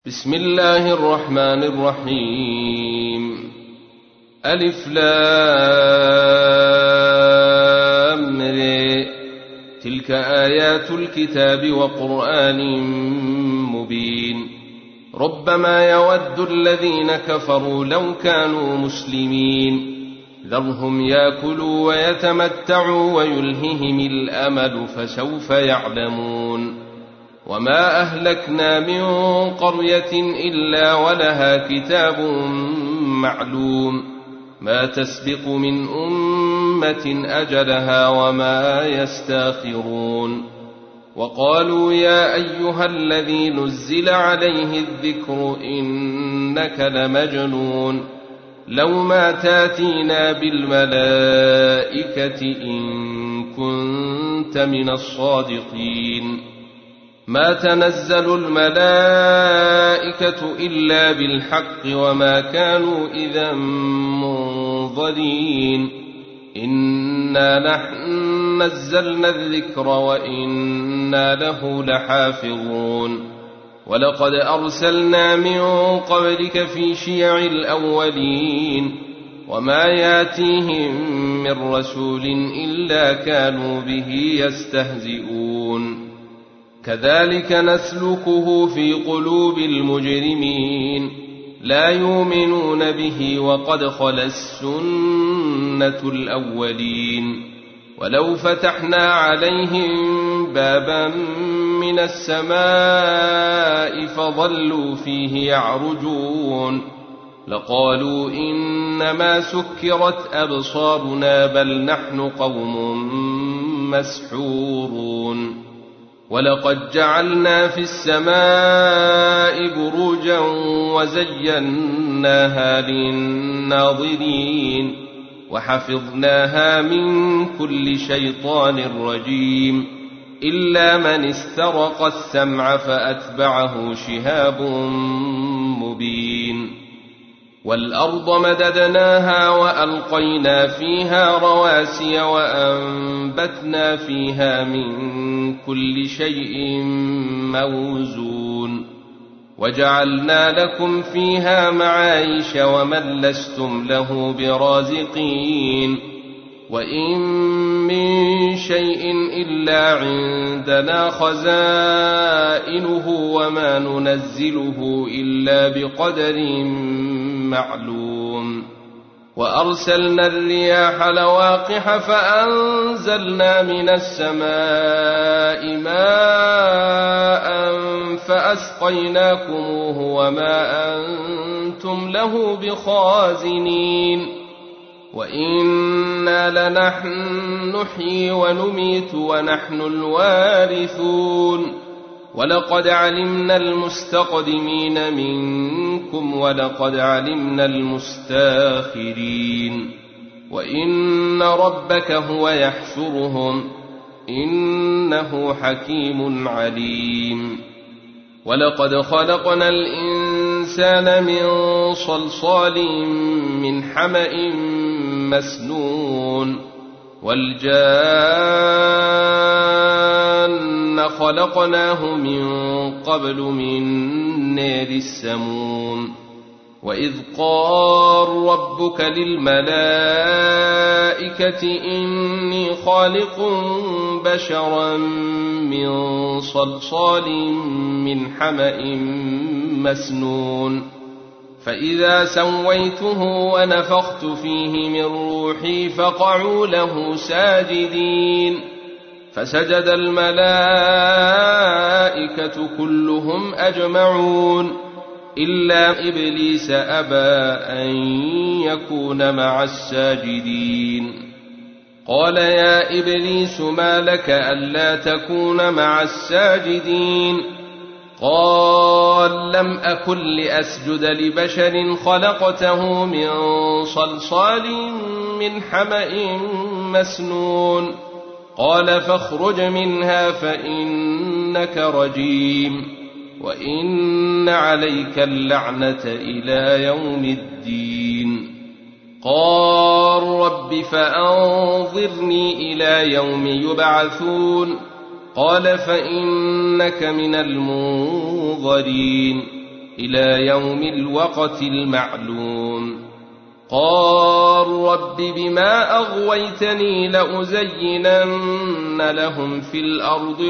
بسم الله الرحمن الرحيم. ألف لام ر. تلك آيات الكتاب وقرآن مبين. ربما يود الذين كفروا لو كانوا مسلمين. ذرهم يأكلوا ويتمتعوا ويلههم الأمل فسوف يعلمون. وما أهلكنا من قرية إلا ولها كتاب معلوم ما تسبق من أمة أجلها وما يستاخرون. وقالوا يا أيها الذي نزل عليه الذكر إنك لمجنون لو ما تاتينا بالملائكة إن كنت من الصادقين. ما تنزل الملائكة إلا بالحق وما كانوا إذا منظرين. إنا نحن نزلنا الذكر وإنا له لحافظون. ولقد أرسلنا من قبلك في شيع الأولين وما ياتيهم من رسول إلا كانوا به يستهزئون. كذلك نسلكه في قلوب المجرمين لا يؤمنون به وقد خلت السنة الأولين. ولو فتحنا عليهم بابا من السماء فظلوا فيه يعرجون لقالوا إنما سكرت أبصارنا بل نحن قوم مسحورون. ولقد جعلنا في السماء بروجا وزيناها للناظرين وحفظناها من كل شيطان رجيم إلا من استرق السمع فأتبعه شهاب مبين. والأرض مددناها وألقينا فيها رواسي وأنبتنا فيها من كل شيء موزون وجعلنا لكم فيها معايش ومن لستم له برازقين. وإن من شيء إلا عندنا خزائنه وما ننزله إلا بقدر معلوم. وأرسلنا الرياح لواقح فأنزلنا من السماء ماء فأسقيناكموه وما أنتم له بخازنين. وإنا لنحن نحيي ونميت ونحن الوارثون. ولقد علمنا المستقدمين منكم ولقد علمنا المستاخرين. وإن ربك هو يحشرهم إنه حكيم عليم. ولقد خلقنا الإنسان من صلصال من حمأ مسنون. والجان خلقناه من قبل من نار السموم. وإذ قال ربك للملائكة إني خالق بشرا من صلصال من حمأ مسنون. فإذا سويته ونفخت فيه من روحي فقعوا له ساجدين. فسجد الملائكة كلهم أجمعون إلا إبليس أبى أن يكون مع الساجدين. قال يا إبليس ما لك ألا تكون مع الساجدين؟ قال لم أكن لأسجد لبشر خلقته من صلصال من حمأ مسنون. قال فاخرج منها فإنك رجيم وإن عليك اللعنة إلى يوم الدين. قال رب فأنظرني إلى يوم يبعثون. قال فإنك من المنظرين إلى يوم الوقت المعلوم. قال رب بما أغويتني لأزينن لهم في الأرض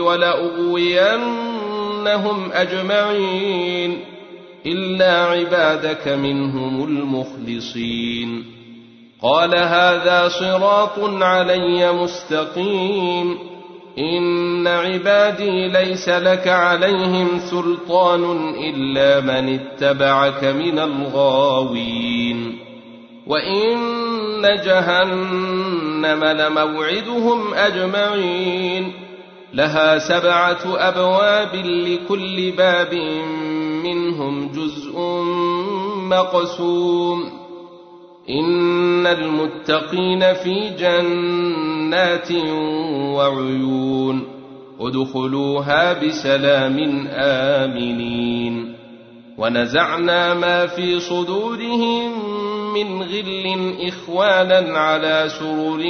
ولأغوينهم أجمعين إلا عبادك منهم المخلصين. قال هذا صراط علي مستقيم إن عبادي ليس لك عليهم سلطان إلا من اتبعك من الغاوين. وإن جهنم لموعدهم أجمعين لها 7 أبواب لكل باب منهم جزء مقسوم. إن المتقين في جنات وعيون ادخلوها بسلام آمنين. ونزعنا ما في صدورهم من غل إخوانا على سرر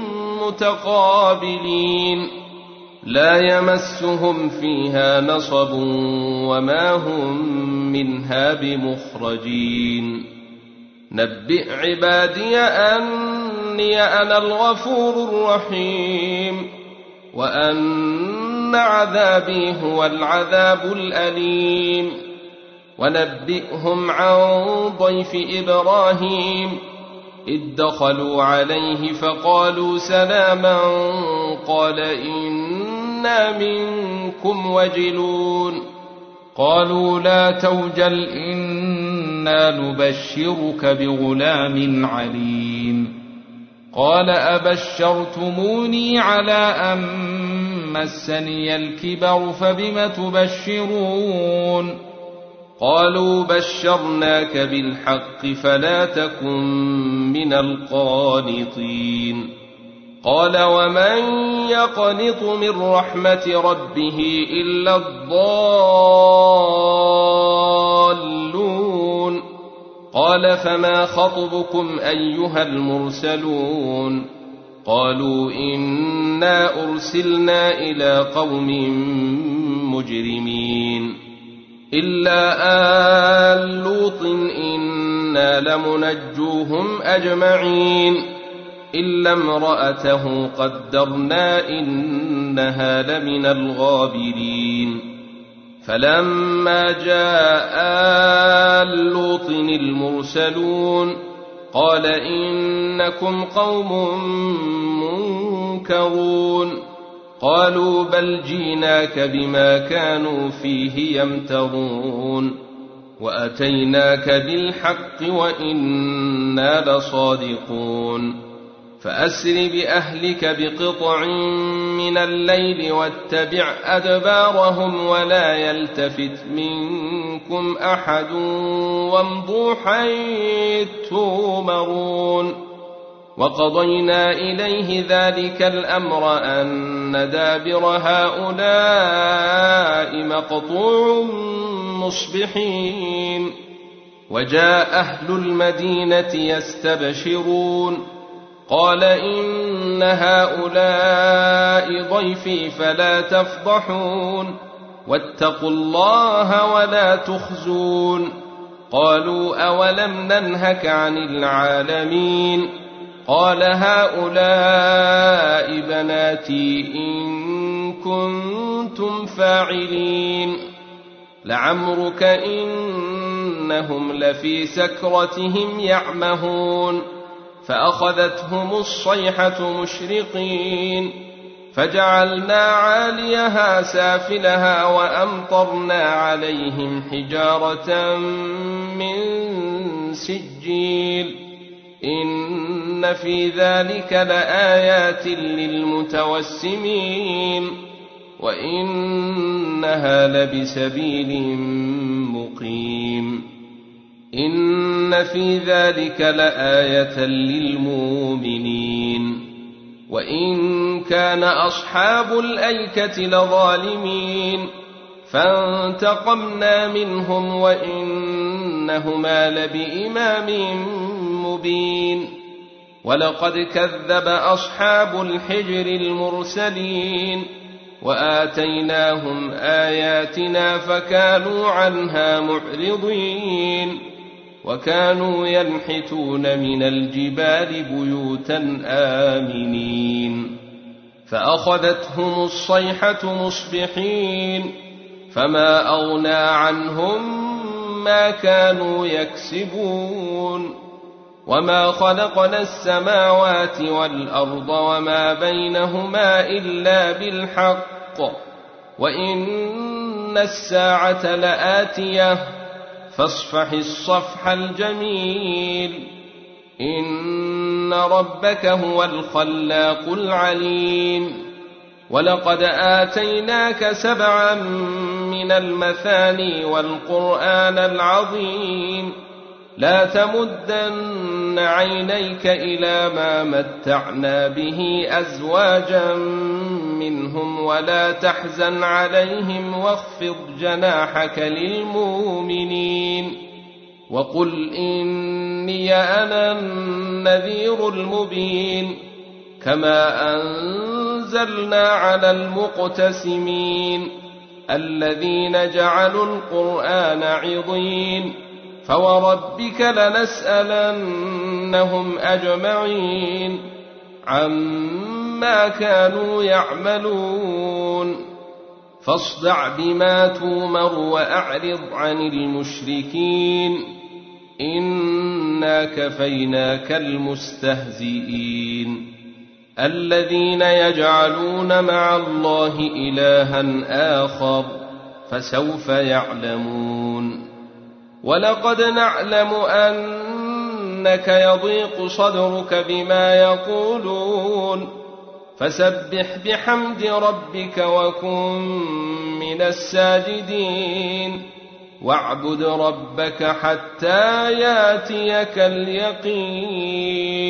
متقابلين لا يمسهم فيها نصب وما هم منها بمخرجين. نبئ عبادي أني أنا الغفور الرحيم وأن عذابي هو العذاب الأليم. ونبئهم عن ضيف إبراهيم إذ دخلوا عليه فقالوا سلاما قال إنا منكم وجلون قالوا لا توجل إنا نبشرك بغلام عليم. قال أبشرتموني على أن مسني الكبر فبم تبشرون قالوا بشرناك بالحق فلا تكن من القانطين. قال ومن يقنط من رحمة ربه إلا الضالون. قال فما خطبكم أيها المرسلون قالوا إنا أرسلنا إلى قوم مجرمين إلا آل لوط إنا لمنجوهم أجمعين إلا امرأته قدرنا إنها لمن الغابرين. فلما جاء آل لوط المرسلون قال إنكم قوم منكرون قالوا بل جيناك بما كانوا فيه يمترون وأتيناك بالحق وإنا لصادقون. فأسر بأهلك بقطع من الليل واتبع أدبارهم ولا يلتفت منكم أحد وامضوا حيث تؤمرون. وقضينا إليه ذلك الأمر أن دابر هؤلاء مقطوع مصبحين. وجاء أهل المدينة يستبشرون قال إن هؤلاء ضيفي فلا تفضحون واتقوا الله ولا تخزون. قالوا أولم ننهك عن العالمين قال هؤلاء بناتي إن كنتم فاعلين. لعمرك إنهم لفي سكرتهم يعمهون فأخذتهم الصيحة مشرقين فجعلنا عاليها سافلها وأمطرنا عليهم حجارة من سجيل إن في ذلك لآيات للمتوسمين وإنها لبسبيل مقيم. إن في ذلك لآية للمؤمنين. وإن كان أصحاب الأيكة لظالمين فانتقمنا منهم وإنهما لبإمام مبين. ولقد كذب أصحاب الحجر المرسلين وآتيناهم آياتنا فكانوا عنها معرضين وكانوا ينحتون من الجبال بيوتا آمنين فأخذتهم الصيحة مصبحين فما أغنى عنهم ما كانوا يكسبون وما خلقنا السماوات والأرض وما بينهما إلا بالحق وإن الساعة لآتية فاصفح الصفح الجميل إن ربك هو الخلاق العليم ولقد آتيناك 7 من المثاني والقرآن العظيم لا تمدن عينيك إلى ما متعنا به أزواجا منهم ولا تحزن عليهم واخفض جناحك للمؤمنين وقل إني أنا النذير المبين كما أنزلنا على المقتسمين الذين جعلوا القرآن عضين فوربك لنسألنهم أجمعين عما كانوا يعملون فاصدع بما تومر وأعرض عن المشركين إنا كفيناك المستهزئين الذين يجعلون مع الله إلها آخر فسوف يعلمون ولقد نعلم أنك يضيق صدرك بما يقولون فسبح بحمد ربك وكن من الساجدين واعبد ربك حتى ياتيك اليقين